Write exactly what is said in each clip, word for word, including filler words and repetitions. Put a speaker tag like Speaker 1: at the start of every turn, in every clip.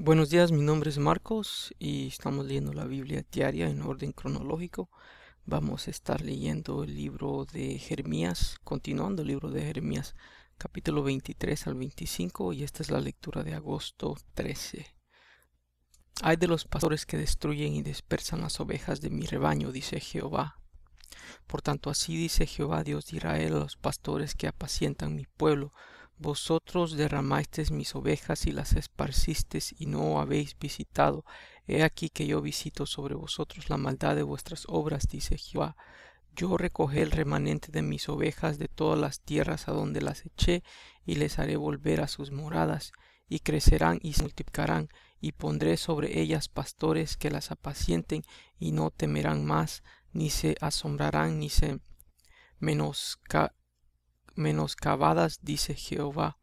Speaker 1: Buenos días, mi nombre es Marcos y estamos leyendo la Biblia diaria en orden cronológico. Vamos a estar leyendo el libro de Jeremías, continuando el libro de Jeremías, capítulo veintitrés al veinticinco, y esta es la lectura de agosto trece. Ay de los pastores que destruyen y dispersan las ovejas de mi rebaño, dice Jehová. Por tanto, así dice Jehová, Dios de Israel, a los pastores que apacientan mi pueblo: vosotros derramasteis mis ovejas y las esparcisteis y no habéis visitado. He aquí que yo visito sobre vosotros la maldad de vuestras obras, dice Jehová. Yo recogeré el remanente de mis ovejas de todas las tierras a donde las eché, y les haré volver a sus moradas, y crecerán y se multiplicarán, y pondré sobre ellas pastores que las apacienten, y no temerán más, ni se asombrarán, ni se menosca menoscabadas, dice Jehová.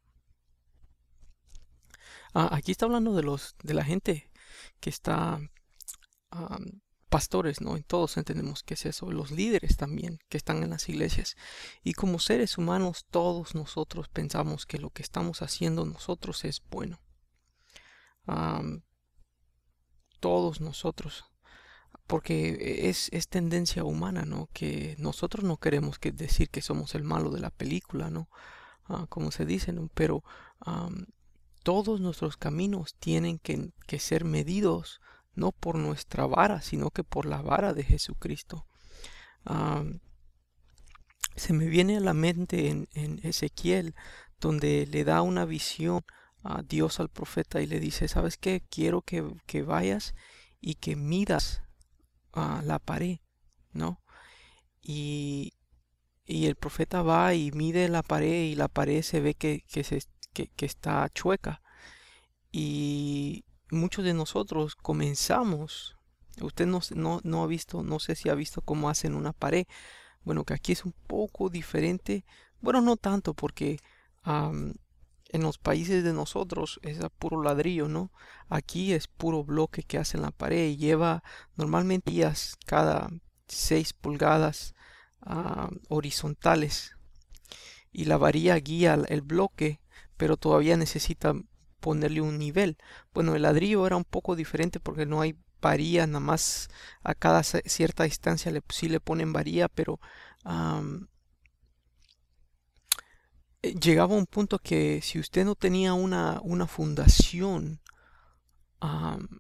Speaker 1: Ah, aquí está hablando de los de la gente que está um, pastores, ¿no? Y todos entendemos que es eso, los líderes también que están en las iglesias. Y como seres humanos, todos nosotros pensamos que lo que estamos haciendo nosotros es bueno. Um, todos nosotros. Porque es, es tendencia humana, ¿no? Que nosotros no queremos que decir que somos el malo de la película, ¿no? Uh, como se dice, ¿no? Pero um, todos nuestros caminos tienen que, que ser medidos no por nuestra vara, sino que por la vara de Jesucristo. Um, se me viene a la mente en, en Ezequiel, donde le da una visión a Dios al profeta y le dice: ¿sabes qué? Quiero que, que vayas y que midas uh, la pared, ¿no? Y, y el profeta va y mide la pared, y la pared se ve que, que, se, que, que está chueca. Y muchos de nosotros comenzamos, usted no, no, no ha visto, no sé si ha visto cómo hacen una pared. Bueno, que aquí es un poco diferente. Bueno, no tanto, porque am, en los países de nosotros es a puro ladrillo, ¿no? Aquí es puro bloque que hacen la pared, y lleva normalmente días cada seis pulgadas ah, horizontales, y la varilla guía el el bloque, pero todavía necesita ponerle un nivel. Bueno, el ladrillo era un poco diferente porque no hay varilla, nada más a cada ce- cierta distancia le, sí le ponen varilla, pero am, eh, llegaba un punto que si usted no tenía una, una fundación am,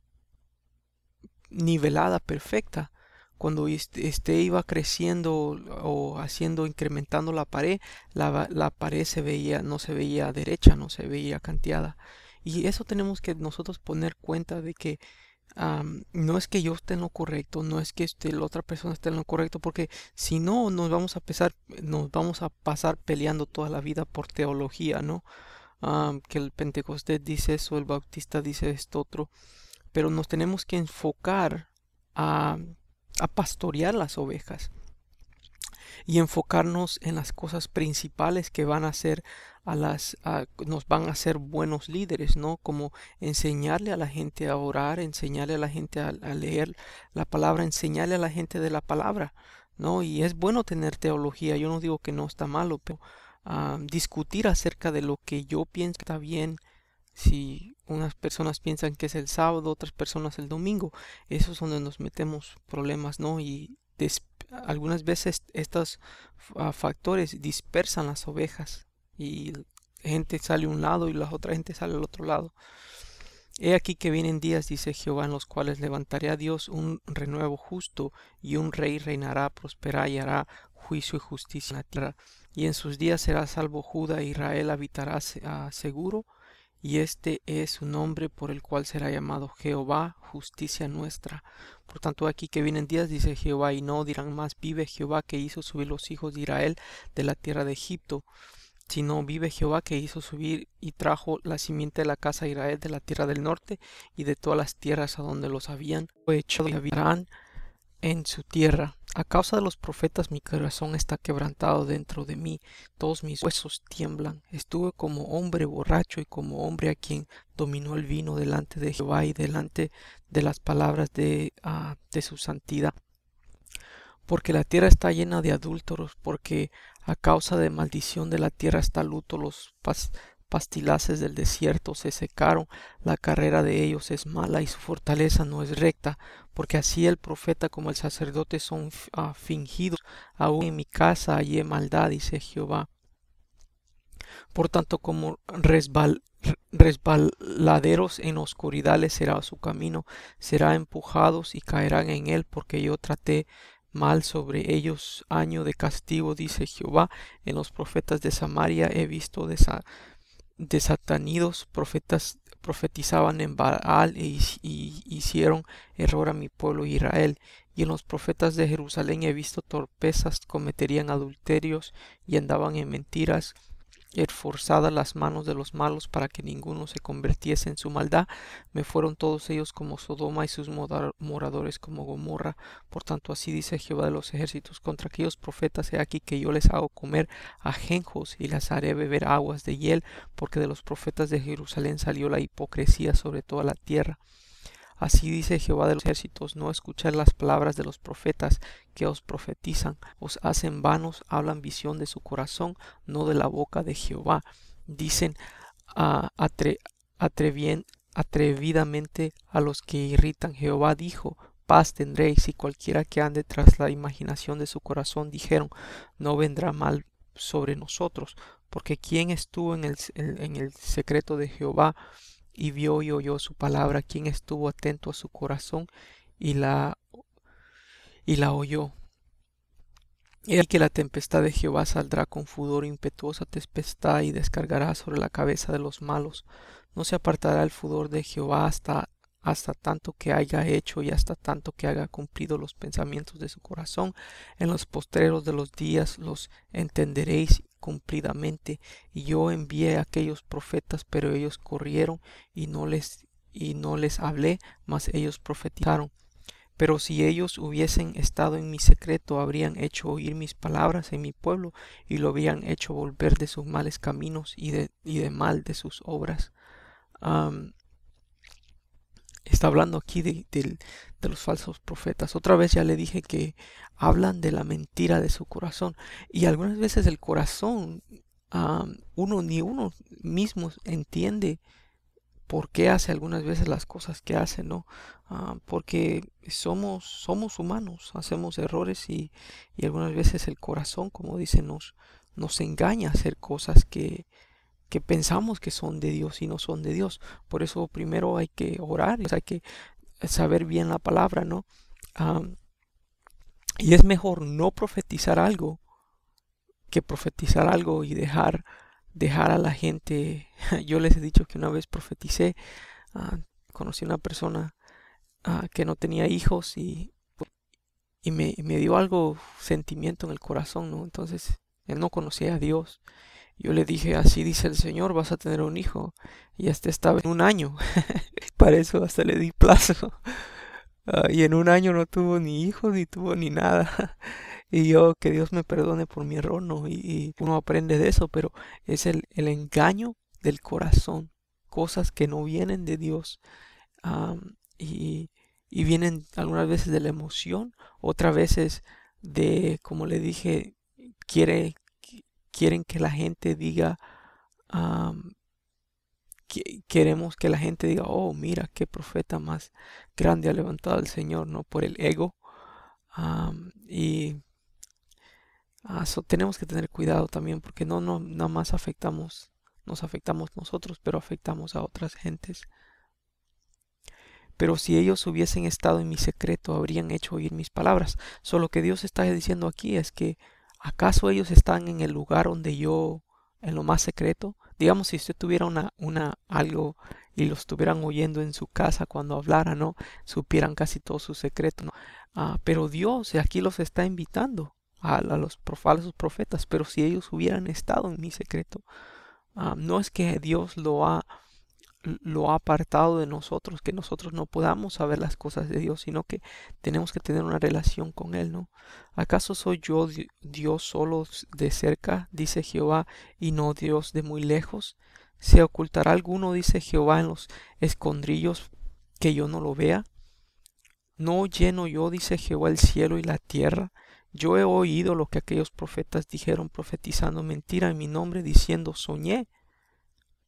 Speaker 1: nivelada perfecta, cuando este, este iba creciendo o haciendo, incrementando la pared, la, va- la pared se veía, no se veía derecha, no se veía canteada. Y eso tenemos que nosotros poner cuenta de que am, no es que yo esté en lo correcto, no es que este, la otra persona esté en lo correcto, porque si no nos vamos a pesar, nos vamos a pasar peleando toda la vida por teología, ¿no? Am, que el Pentecostés dice eso, el Bautista dice esto otro, pero nos tenemos que enfocar a, a pastorear las ovejas y enfocarnos en las cosas principales que van a ser a las a- nos van a hacer buenos líderes, ¿no? Como enseñarle a la gente a orar, enseñarle a la gente a, a leer la palabra, enseñarle a la gente de la palabra, ¿no? Y es bueno tener teología, yo no digo que no está malo, pero ah, discutir acerca de lo que yo pienso que está bien. Si unas personas piensan que es el sábado, otras personas el domingo, eso es donde nos metemos problemas, ¿no? Y des- algunas veces estos ah, factores dispersan las ovejas, y gente sale a un lado y la otra gente sale al otro lado. He aquí que vienen días, dice Jehová, en los cuales levantaré a Dios un renuevo justo, y un rey reinará, prosperará y hará juicio y justicia en la tierra. Y en sus días será salvo Judá, e Israel habitará se- ah, seguro, y este es su nombre por el cual será llamado Jehová, justicia nuestra. Por tanto, aquí que vienen días, dice Jehová, y no dirán más: vive Jehová, que hizo subir los hijos de Israel de la tierra de Egipto, sino: vive Jehová, que hizo subir y trajo la simiente de la casa de Israel de la tierra del norte y de todas las tierras a donde los habían echado, y habitarán en su tierra. A causa de los profetas mi corazón está quebrantado dentro de mí, todos mis huesos tiemblan. Estuve como hombre borracho y como hombre a quien dominó el vino delante de Jehová y delante de las palabras de, ah, de su santidad. Porque la tierra está llena de adúlteros, porque a causa de maldición de la tierra está luto, los pas- pastilaces del desierto se secaron, la carrera de ellos es mala y su fortaleza no es recta, porque así el profeta como el sacerdote son uh, fingidos, aún en mi casa hallé maldad, dice Jehová. Por tanto, como resbal, resbaladeros en oscuridad les será su camino, será empujados y caerán en él, porque yo traté mal sobre ellos año de castigo, dice Jehová. En los profetas de Samaria he visto desa, desatanidos, profetas profetizaban en Baal y, y hicieron error a mi pueblo Israel. Y en los profetas de Jerusalén he visto torpezas, cometerían adulterios y andaban en mentiras, esforzadas las manos de los malos para que ninguno se convirtiese en su maldad. Me fueron todos ellos como Sodoma y sus moradores como Gomorra. Por tanto, así dice Jehová de los ejércitos contra aquellos profetas: he aquí que yo les hago comer ajenjos y les haré beber aguas de hiel, porque de los profetas de Jerusalén salió la hipocresía sobre toda la tierra. Así dice Jehová de los ejércitos: no escuchad las palabras de los profetas que os profetizan, os hacen vanos, hablan visión de su corazón, no de la boca de Jehová. Dicen uh, atre, atrevien, atrevidamente a los que irritan: Jehová dijo, paz tendréis. Y cualquiera que ande tras la imaginación de su corazón dijeron: no vendrá mal sobre nosotros, porque quien estuvo en el, en el secreto de Jehová y vio y oyó su palabra, quien estuvo atento a su corazón y la, y la oyó. He aquí que la tempestad de Jehová saldrá con furor, impetuosa tempestad, y descargará sobre la cabeza de los malos. No se apartará el furor de Jehová hasta, hasta tanto que haya hecho y hasta tanto que haya cumplido los pensamientos de su corazón. En los postreros de los días los entenderéis cumplidamente. Y yo envié a aquellos profetas, pero ellos corrieron y no les, y no les hablé, mas ellos profetizaron. Pero si ellos hubiesen estado en mi secreto, habrían hecho oír mis palabras en mi pueblo, y lo habrían hecho volver de sus males caminos y de, y de mal de sus obras. Um, está hablando aquí de, de, de los falsos profetas. Otra vez ya le dije que hablan de la mentira de su corazón, y algunas veces el corazón, um, uno ni uno mismo entiende por qué hace algunas veces las cosas que hace, ¿no? Uh, porque somos, somos humanos, hacemos errores, y, y algunas veces el corazón, como dicen, nos, nos engaña a hacer cosas que, que pensamos que son de Dios y no son de Dios. Por eso primero hay que orar, hay que saber bien la palabra, ¿no? Um, y es mejor no profetizar algo que profetizar algo y dejar dejar a la gente. Yo les he dicho que una vez profeticé, uh, conocí a una persona uh, que no tenía hijos, y, y me, me dio algo, sentimiento en el corazón, ¿no? Entonces él no conocía a Dios. Yo le dije: así dice el Señor, vas a tener un hijo. Y hasta estaba en un año. Para eso hasta le di plazo. Uh, y en un año no tuvo ni hijos, ni tuvo ni nada. Y yo, que Dios me perdone por mi error, ¿no? Y, y uno aprende de eso, pero es el, el engaño del corazón, cosas que no vienen de Dios, um, y, y vienen algunas veces de la emoción, otras veces de, como le dije, quiere, quieren que la gente diga, um, que, queremos que la gente diga: oh, mira qué profeta más grande ha levantado el Señor, ¿no? Por el ego. Um, y Uh, so tenemos que tener cuidado también, porque no, no nada más afectamos, nos afectamos nosotros, pero afectamos a otras gentes. Pero si ellos hubiesen estado en mi secreto, habrían hecho oír mis palabras. Solo lo que Dios está diciendo aquí es que, ¿acaso ellos están en el lugar donde yo, en lo más secreto? Digamos, si usted tuviera una, una algo y lo estuvieran oyendo en su casa cuando hablara, ¿no? Supieran casi todo su secreto, ¿no? Uh, pero Dios aquí los está invitando a, a los falsos profetas. Pero si ellos hubieran estado en mi secreto, uh, no es que Dios lo ha lo ha apartado de nosotros, que nosotros no podamos saber las cosas de Dios, sino que tenemos que tener una relación con Él, ¿no? ¿Acaso soy yo Dios solo de cerca, dice Jehová, y no Dios de muy lejos? ¿Se ocultará alguno, dice Jehová, en los escondrillos, que yo no lo vea? ¿No lleno yo, dice Jehová, el cielo y la tierra? Yo he oído lo que aquellos profetas dijeron, profetizando mentira en mi nombre, diciendo: soñé.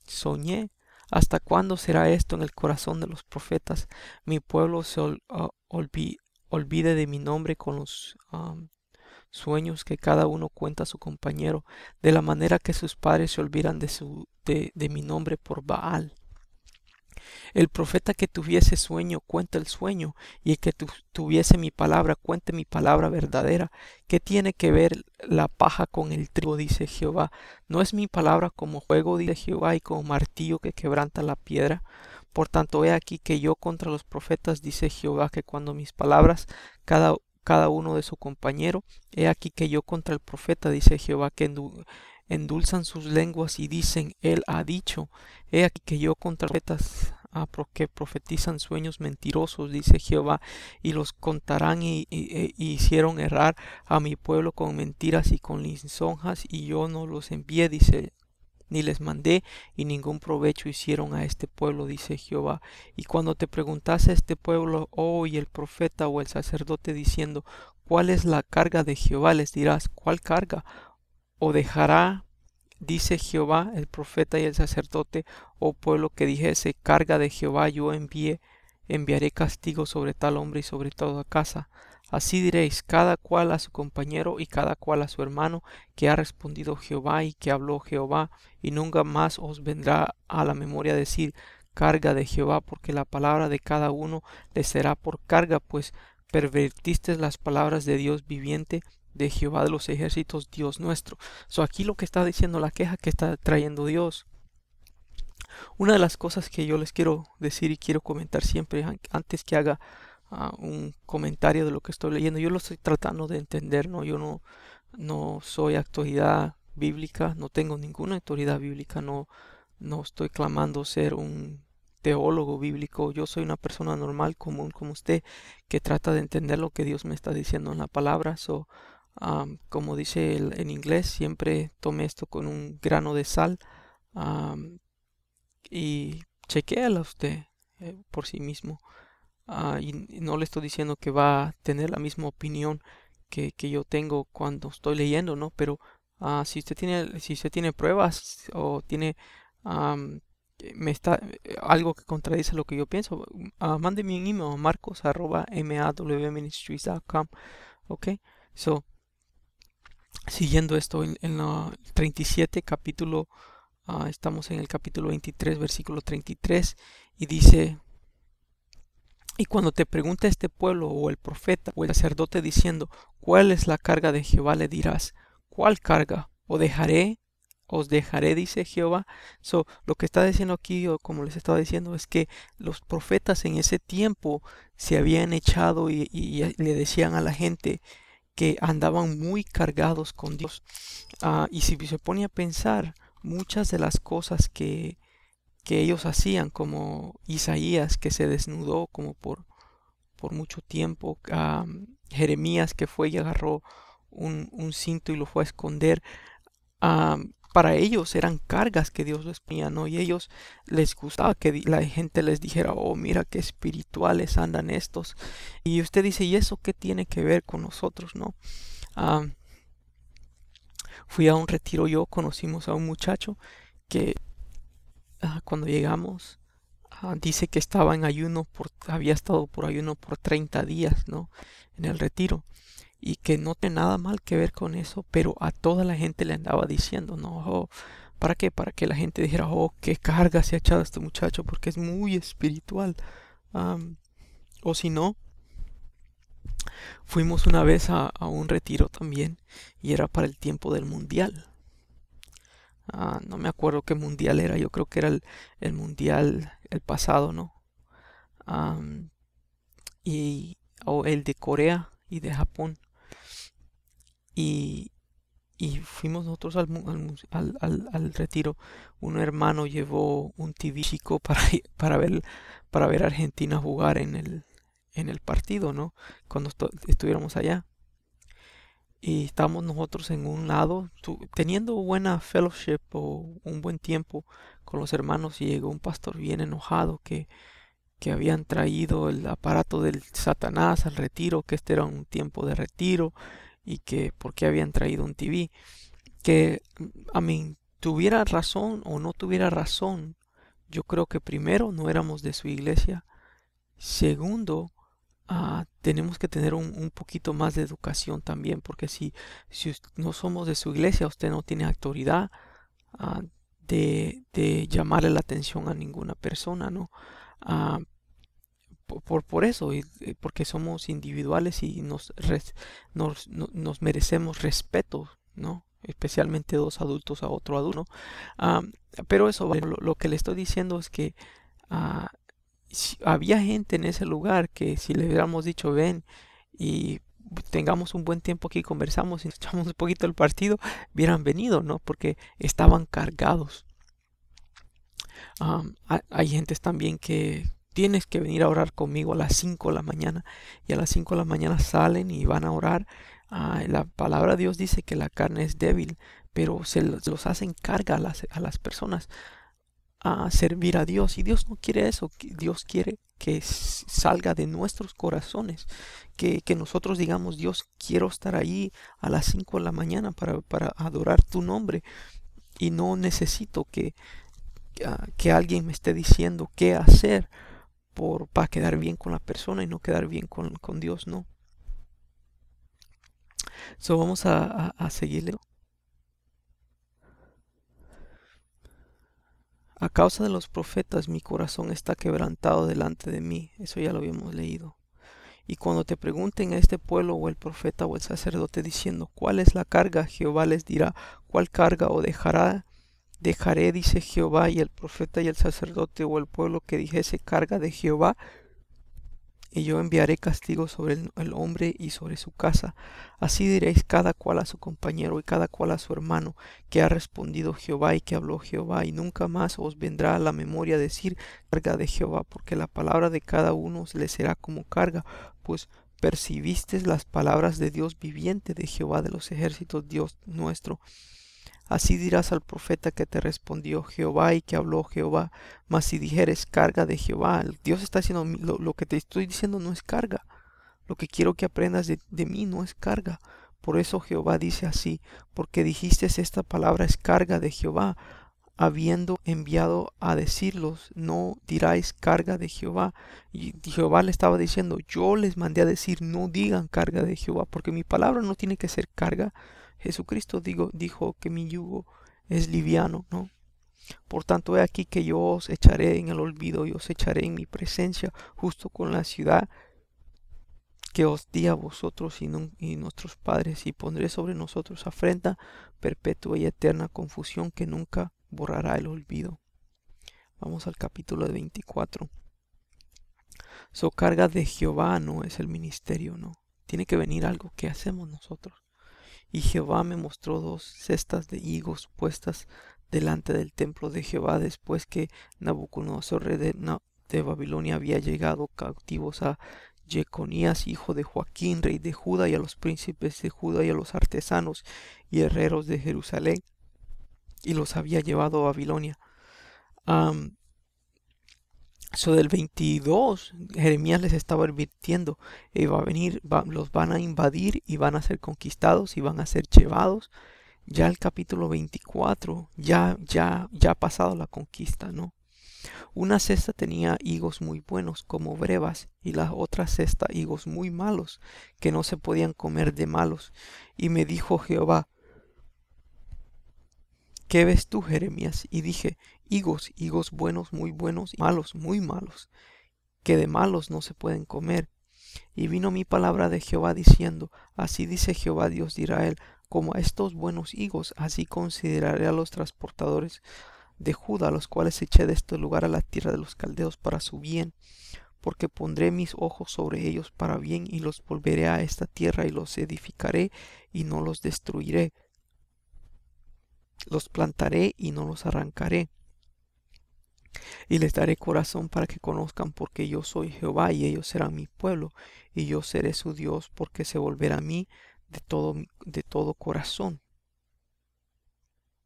Speaker 1: soñé. ¿Hasta cuándo será esto en el corazón de los profetas? Mi pueblo se ol- ah, olvi- olvide de mi nombre con los um, sueños que cada uno cuenta a su compañero, de la manera que sus padres se olvidan de su de, de mi nombre por Baal. El profeta que tuviese sueño cuenta el sueño, y el que tu- tuviese mi palabra cuente mi palabra verdadera. ¿Qué tiene que ver la paja con el trigo? Dice Jehová. ¿No es mi palabra como fuego? Dice Jehová, y como martillo que quebranta la piedra. Por tanto, he aquí que yo contra los profetas, dice Jehová, que cuando mis palabras cada cada uno de su compañero, he aquí que yo contra el profeta, dice Jehová, que endu- endulzan sus lenguas y dicen, él ha dicho. He aquí que yo contra los profetas, ah, pro- que profetizan sueños mentirosos, dice Jehová, y los contarán y, y- e- y hicieron errar a mi pueblo con mentiras y con lisonjas, y yo no los envié, dice, ni les mandé, y ningún provecho hicieron a este pueblo, dice Jehová. Y cuando te preguntase este pueblo, oh, y el profeta o el sacerdote diciendo, ¿cuál es la carga de Jehová? Les dirás, ¿cuál carga? ¿O dejará, dice Jehová, el profeta y el sacerdote, oh pueblo, que dijese, carga de Jehová yo envié, enviaré castigo sobre tal hombre y sobre toda casa? Así diréis, cada cual a su compañero y cada cual a su hermano, que ha respondido Jehová y que habló Jehová, y nunca más os vendrá a la memoria decir, carga de Jehová, porque la palabra de cada uno le será por carga, pues pervertisteis las palabras de Dios viviente, de Jehová de los ejércitos, Dios nuestro. So, aquí lo que está diciendo, la queja que está trayendo Dios. Una de las cosas que yo les quiero decir y quiero comentar siempre an- antes que haga ah, un comentario de lo que estoy leyendo, yo lo estoy tratando de entender, ¿no? Yo no, no soy autoridad bíblica, no tengo ninguna autoridad bíblica, no, no estoy clamando ser un teólogo bíblico. Yo soy una persona normal, común como usted, que trata de entender lo que Dios me está diciendo en la palabra. So, um, como dice el- en inglés, siempre tome esto con un grano de sal, um, y chequéala usted eh, por sí mismo. Ah, y, y no le estoy diciendo que va a tener la misma opinión que, que yo tengo cuando estoy leyendo, ¿no? Pero ah, si usted tiene, si usted tiene pruebas o tiene am, eh, me está eh, algo que contradice lo que yo pienso, ah, mándeme un email a marcos arroba mawministries punto com, ¿ok? So, siguiendo esto en, en la treinta y siete capítulo, ah, estamos en el capítulo veintitrés, versículo treinta y tres, y dice: y cuando te pregunte este pueblo o el profeta o el sacerdote diciendo, ¿cuál es la carga de Jehová? Le dirás, ¿cuál carga? ¿O dejaré? ¿Os dejaré? Dice Jehová. So, lo que está diciendo aquí, o como les estaba diciendo, es que los profetas en ese tiempo se habían echado y, y- y le decían a la gente que andaban muy cargados con Dios. Ah, y si se pone a pensar, muchas de las cosas que que ellos hacían, como Isaías que se desnudó como por, por mucho tiempo, um, Jeremías que fue y agarró un, un cinto y lo fue a esconder, um, para ellos eran cargas que Dios les ponía, ¿no? Y ellos les gustaba que la gente les dijera, oh, mira qué espirituales andan estos. Y usted dice, ¿y eso qué tiene que ver con nosotros, no? Um, fui a un retiro yo, conocimos a un muchacho que uh, cuando llegamos, ah, dice que estaba en ayuno por, había estado por ayuno por treinta días, ¿no? En el retiro. Y que no tiene nada mal que ver con eso, pero a toda la gente le andaba diciendo, no, oh, ¿para qué? Para que la gente dijera, oh, qué carga se ha echado este muchacho porque es muy espiritual. Am, o si no, fuimos una vez a, a un retiro también y era para el tiempo del mundial. Ah, no me acuerdo qué mundial era, yo creo que era el, el mundial el pasado, ¿no? Am, y o el de Corea y de Japón, y, y fuimos nosotros al, mu- al mu- al- al- al retiro. Un hermano llevó un T V chico para, i- para ver para ver a Argentina jugar en el en el partido, ¿no? Cuando estu- estuviéramos allá, y estábamos nosotros en un lado tu- teniendo buena fellowship o un buen tiempo con los hermanos, y llegó un pastor bien enojado que que habían traído el aparato del Satanás al retiro, que este era un tiempo de retiro, y que por qué habían traído un T V. Que, a mí, tuviera razón o no tuviera razón, yo creo que primero no éramos de su iglesia. Segundo, ah, tenemos que tener un, un poquito más de educación también, porque si, si us- no somos de su iglesia, usted no tiene autoridad ah, de, de llamarle la atención a ninguna persona, ¿no? Ah, po- por, por eso, y- y porque somos individuales y nos, res- nos, no- nos merecemos respeto, ¿no? Especialmente dos adultos a otro adulto, ¿no? Ah, pero eso, vale, lo, lo que le estoy diciendo es que ah, si- había gente en ese lugar que si le hubiéramos dicho ven y tengamos un buen tiempo aquí, conversamos y nos echamos un poquito el partido, hubieran venido, ¿no? Porque estaban cargados. Am, ha- hay gentes también que tienes que venir a orar conmigo a las cinco de la mañana y a las cinco de la mañana salen y van a orar. Ah, la palabra de Dios dice que la carne es débil, pero se los, los hacen carga a las, a las personas a servir a Dios. Y Dios no quiere eso. qui- Dios quiere que s- salga de nuestros corazones, que, que nosotros digamos, Dios, quiero estar ahí a las cinco de la mañana para, para adorar tu nombre y no necesito que, ah, que alguien me esté diciendo qué hacer por, para quedar bien con la persona y no quedar bien con, con Dios, no. So vamos a, a, a seguirle. A causa de los profetas mi corazón está quebrantado delante de mí. Eso ya lo habíamos leído. Y cuando te pregunten a este pueblo o el profeta o el sacerdote diciendo cuál es la carga, Jehová les dirá cuál carga o dejará, dejaré, dice Jehová, y el profeta y el sacerdote o el pueblo que dijese carga de Jehová, y yo enviaré castigo sobre el, el hombre y sobre su casa. Así diréis cada cual a su compañero y cada cual a su hermano, que ha respondido Jehová y que habló Jehová, y nunca más os vendrá a la memoria decir carga de Jehová, porque la palabra de cada uno le será como carga, pues percibisteis las palabras de Dios viviente, de Jehová de los ejércitos, Dios nuestro. Así dirás al profeta que te respondió Jehová y que habló Jehová. Mas si dijeres carga de Jehová, Dios está diciendo, lo, lo que te estoy diciendo no es carga. Lo que quiero que aprendas de, de mí no es carga. Por eso Jehová dice así, porque dijiste esta palabra es carga de Jehová, habiendo enviado a decirlos, no diráis carga de Jehová. Y Jehová le estaba diciendo, yo les mandé a decir, no digan carga de Jehová, porque mi palabra no tiene que ser carga. Jesucristo digo, dijo que mi yugo es liviano, ¿no? Por tanto, he aquí que yo os echaré en el olvido y os echaré en mi presencia, justo con la ciudad que os di a vosotros y, nun- y nuestros padres, y pondré sobre nosotros afrenta perpetua y eterna confusión que nunca borrará el olvido. Vamos al capítulo veinticuatro. So carga de Jehová no es el ministerio, no. Tiene que venir algo que hacemos nosotros. Y Jehová me mostró dos cestas de higos puestas delante del templo de Jehová después que Nabucodonosor, rey de, Na- de Babilonia, había llegado cautivos a Jeconías, hijo de Joaquín, rey de Judá, y a los príncipes de Judá y a los artesanos y herreros de Jerusalén, y los había llevado a Babilonia. Am, So del veintidós, Jeremías les estaba advirtiendo, eh, va a venir, va- los van a invadir y van a ser conquistados y van a ser llevados. Ya el capítulo veinticuatro, ya, ya, ya ha pasado la conquista, ¿no? Una cesta tenía higos muy buenos como brevas y la otra cesta higos muy malos que no se podían comer de malos. Y me dijo Jehová, ¿qué ves tú, Jeremías? Y dije, higos, higos buenos, muy buenos, y malos, muy malos, que de malos no se pueden comer. Y vino mi palabra de Jehová diciendo, así dice Jehová Dios de Israel, como a estos buenos higos, así consideraré a los transportadores de Judá, los cuales eché de este lugar a la tierra de los caldeos para su bien, porque pondré mis ojos sobre ellos para bien y los volveré a esta tierra y los edificaré y no los destruiré, los plantaré y no los arrancaré. Y les daré corazón para que conozcan porque yo soy Jehová y ellos serán mi pueblo y yo seré su Dios porque se volverá a mí de todo, de todo corazón.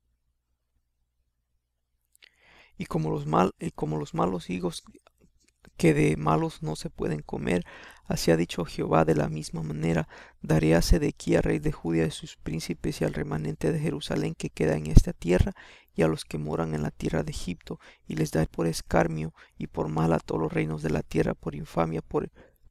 Speaker 1: Y como los, mal, y como los malos higos que de malos no se pueden comer. Así ha dicho Jehová: de la misma manera daré a Sedequía rey de Judá y a sus príncipes y al remanente de Jerusalén que queda en esta tierra y a los que moran en la tierra de Egipto, y les daré por escarnio y por mal a todos los reinos de la tierra, por infamia, por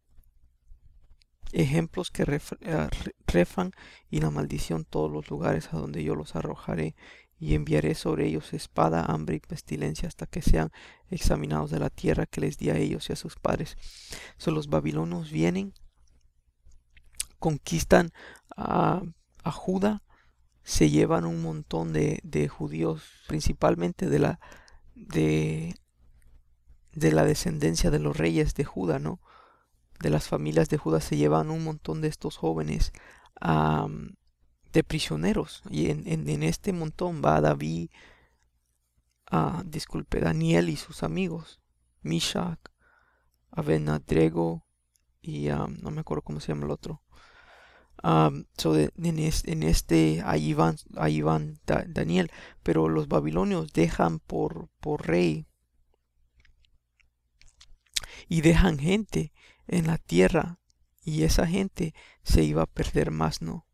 Speaker 1: ejemplos que ref- eh, re- refan y la maldición todos los lugares a donde yo los arrojaré, y enviaré sobre ellos espada, hambre y pestilencia hasta que sean examinados de la tierra que les di a ellos y a sus padres. So, los babilonios vienen, conquistan a, a Judá, se llevan un montón de, de judíos, principalmente de la de, de la descendencia de los reyes de Judá, ¿no? De las familias de Judá se llevan un montón de estos jóvenes am, de prisioneros. Y en, en- en este montón va David, ah, disculpe, Daniel y sus amigos, Mishak, Abednego y am, no me acuerdo cómo se llama el otro. Am, so de- en, es- en este, ahí van, ahí van Da- Daniel, pero los babilonios dejan por, por rey y dejan gente en la tierra, y esa gente se iba a perder más, ¿no?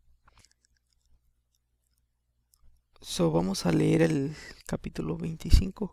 Speaker 1: So, vamos a leer el capítulo veinticinco.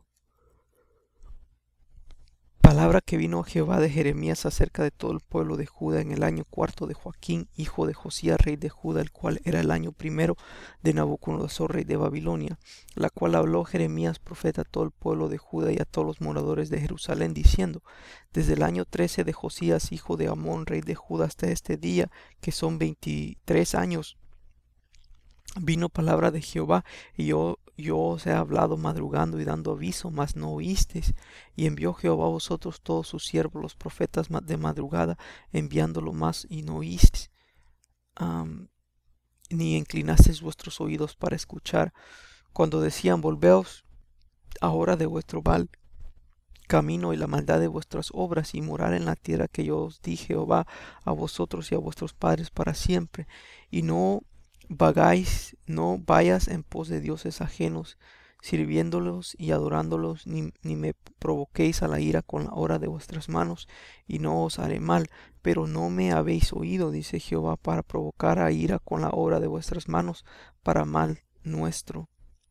Speaker 1: Palabra que vino a Jehová de Jeremías acerca de todo el pueblo de Judá en el año cuarto de Joaquín, hijo de Josías, rey de Judá, el cual era el año primero de Nabucodonosor, rey de Babilonia, la cual habló Jeremías profeta a todo el pueblo de Judá y a todos los moradores de Jerusalén, diciendo: desde el año trece de Josías, hijo de Amón, rey de Judá, hasta este día, que son veintitrés años, vino palabra de Jehová, y yo, yo os he hablado madrugando y dando aviso, mas no oísteis. Y envió Jehová a vosotros todos sus siervos, los profetas de madrugada, enviándolo más, y no oísteis, am, ni inclinasteis vuestros oídos para escuchar, cuando decían: volveos ahora de vuestro mal camino y la maldad de vuestras obras, y morar en la tierra que yo os di, Jehová, a vosotros y a vuestros padres para siempre. Y no vagáis, no vayas en pos de dioses ajenos, sirviéndolos y adorándolos, ni, ni me provoquéis a la ira con la obra de vuestras manos, y no os haré mal. Pero no me habéis oído, dice Jehová, para provocar a ira con la obra de vuestras manos, para mal nuestro.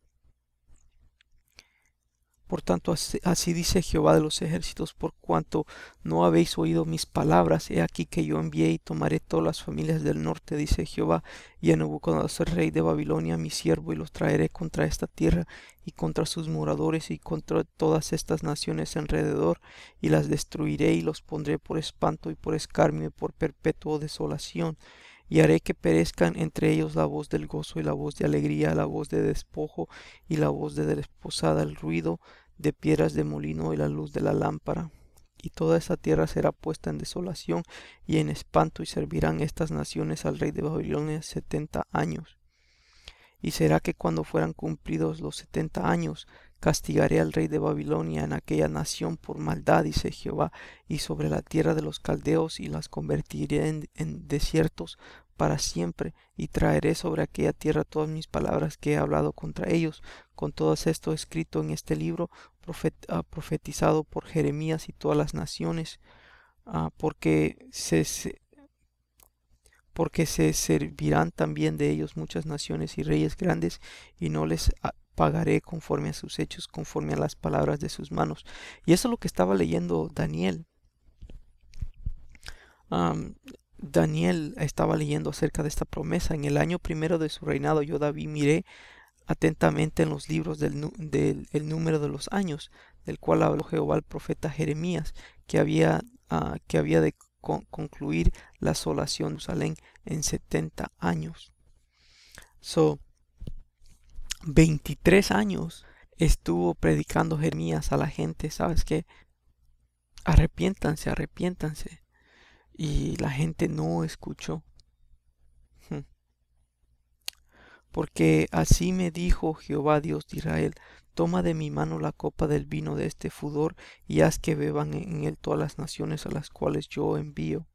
Speaker 1: Por tanto, así, así dice Jehová de los ejércitos: por cuanto no habéis oído mis palabras, he aquí que yo envié y tomaré todas las familias del norte, dice Jehová, y a Nabucodonosor, rey de Babilonia, mi siervo, y los traeré contra esta tierra y contra sus moradores y contra todas estas naciones alrededor, y las destruiré y los pondré por espanto y por escarnio y por perpetua desolación. Y haré que perezcan entre ellos la voz del gozo y la voz de alegría, la voz de despojo y la voz de desposada, el ruido de piedras de molino y la luz de la lámpara. Y toda esta tierra será puesta en desolación y en espanto, y servirán estas naciones al rey de Babilonia setenta años. Y será que cuando fueran cumplidos los setenta años, castigaré al rey de Babilonia en aquella nación por maldad, dice Jehová, y sobre la tierra de los caldeos, y las convertiré en, en desiertos para siempre, y traeré sobre aquella tierra todas mis palabras que he hablado contra ellos, con todo esto escrito en este libro, profet, uh, profetizado por Jeremías, y todas las naciones, uh, porque se, se porque se servirán también de ellos muchas naciones y reyes grandes, y no les ah, pagaré conforme a sus hechos, conforme a las palabras de sus manos. Y eso es lo que estaba leyendo Daniel. Um, Daniel estaba leyendo acerca de esta promesa. En el año primero de su reinado, yo David miré atentamente en los libros del, del el número de los años, del cual habló Jehová al profeta Jeremías, que había, uh, que había de con, concluir la asolación de Jerusalén en setenta años. So, veintitrés años estuvo predicando Jeremías a la gente: ¿sabes qué? Arrepiéntanse, arrepiéntanse. Y la gente no escuchó. Hmm. Porque así me dijo Jehová Dios de Israel: toma de mi mano la copa del vino de este fudor, y haz que beban en él todas las naciones a las cuales yo envío.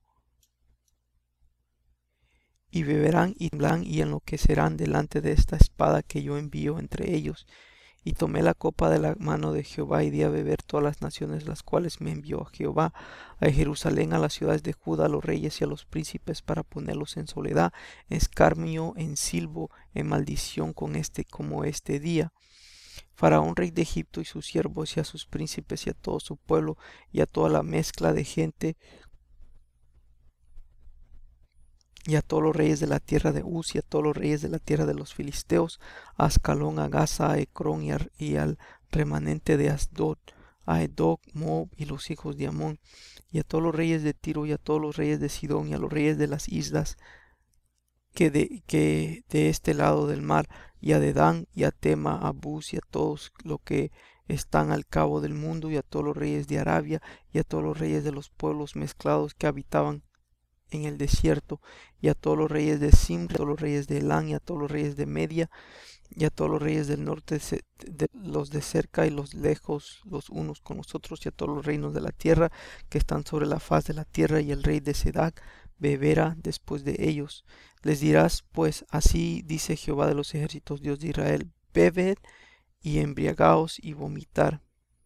Speaker 1: Y beberán y temblarán y enloquecerán delante de esta espada que yo envío entre ellos. Y tomé la copa de la mano de Jehová y di a beber todas las naciones las cuales me envió a Jehová, a Jerusalén, a las ciudades de Judá, a los reyes y a los príncipes, para ponerlos en soledad, en escarnio, en silbo, en maldición con este como este día. Faraón, rey de Egipto, y sus siervos, y a sus príncipes, y a todo su pueblo, y a toda la mezcla de gente, y a todos los reyes de la tierra de Uz, y a todos los reyes de la tierra de los filisteos, a Ascalón, a Gaza, a Ecrón, y, a, y al remanente de Asdod, a Edoc, Moab, y los hijos de Amón, y a todos los reyes de Tiro, y a todos los reyes de Sidón, y a los reyes de las islas que de, que de este lado del mar, y a Dedán, y a Tema, a Bus, y a todos los que están al cabo del mundo, y a todos los reyes de Arabia, y a todos los reyes de los pueblos mezclados que habitaban en el desierto, y a todos los reyes de Simri, a todos los reyes de Elán, y a todos los reyes de Media, y a todos los reyes del norte, de los de cerca y los lejos, los unos con los otros, y a todos los reinos de la tierra que están sobre la faz de la tierra, y el rey de Sedac beberá después de ellos. Les dirás, pues, así dice Jehová de los ejércitos, Dios de Israel: bebed y embriagaos y vomitar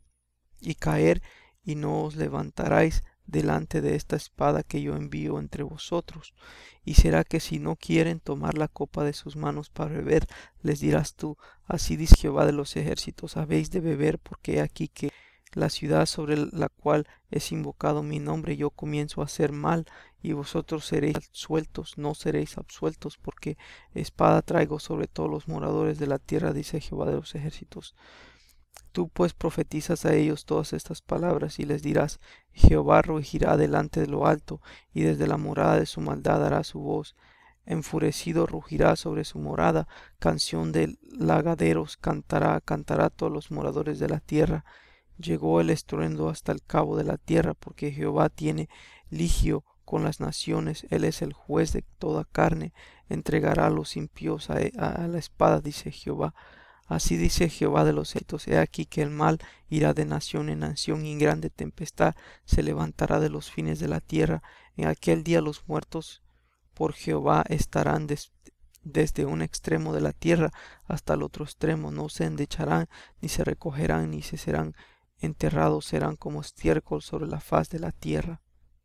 Speaker 1: y caer, y no os levantaréis delante de esta espada que yo envío entre vosotros. Y será que si no quieren tomar la copa de sus manos para beber, les dirás tú: así dice Jehová de los ejércitos, habéis de beber, porque he aquí que la ciudad sobre la cual es invocado mi nombre yo comienzo a hacer mal, y vosotros seréis absueltos, no seréis absueltos, porque espada traigo sobre todos los moradores de la tierra, dice Jehová de los ejércitos. Tú pues profetizas a ellos todas estas palabras, y les dirás: Jehová rugirá delante de lo alto, y desde la morada de su maldad dará su voz. Enfurecido rugirá sobre su morada, canción de lagaderos cantará, cantará a todos los moradores de la tierra. Llegó el estruendo hasta el cabo de la tierra, porque Jehová tiene ligio con las naciones, él es el juez de toda carne, entregará a los impíos a, a, a la espada, dice Jehová. Así dice Jehová de los ejércitos: he aquí que el mal irá de nación en nación, y grande tempestad se levantará de los fines de la tierra. En aquel día los muertos por Jehová estarán des, desde un extremo de la tierra hasta el otro extremo, no se endecharán, ni se recogerán, ni se serán enterrados, serán como estiércol sobre la faz de la tierra.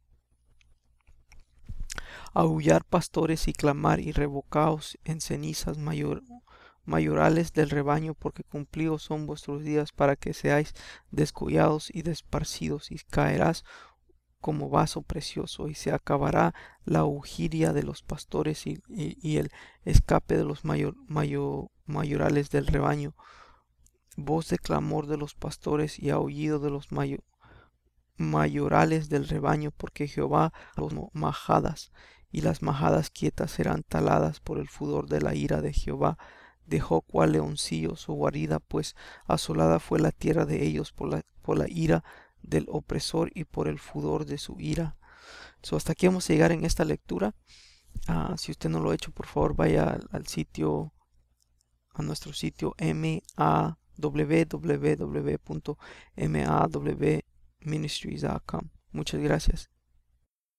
Speaker 1: Aullar pastores y clamar, y revocaos en cenizas mayor, mayorales del rebaño, porque cumplidos son vuestros días para que seáis descollados y desparcidos, y caerás como vaso precioso, y se acabará la ujiria de los pastores y, y, y el escape de los mayor, mayor, mayorales del rebaño. Voz de clamor de los pastores y aullido de los mayor, mayorales del rebaño, porque Jehová los majadas, y las majadas quietas serán taladas por el furor de la ira de Jehová. Dejó cual leoncillo su guarida, pues asolada fue la tierra de ellos por la, por la ira del opresor y por el furor de su ira. So, hasta aquí vamos a llegar en esta lectura. Uh, si usted no lo ha hecho, por favor vaya al, al sitio, a nuestro sitio m a w w w punto m a w ministries punto com. Muchas gracias.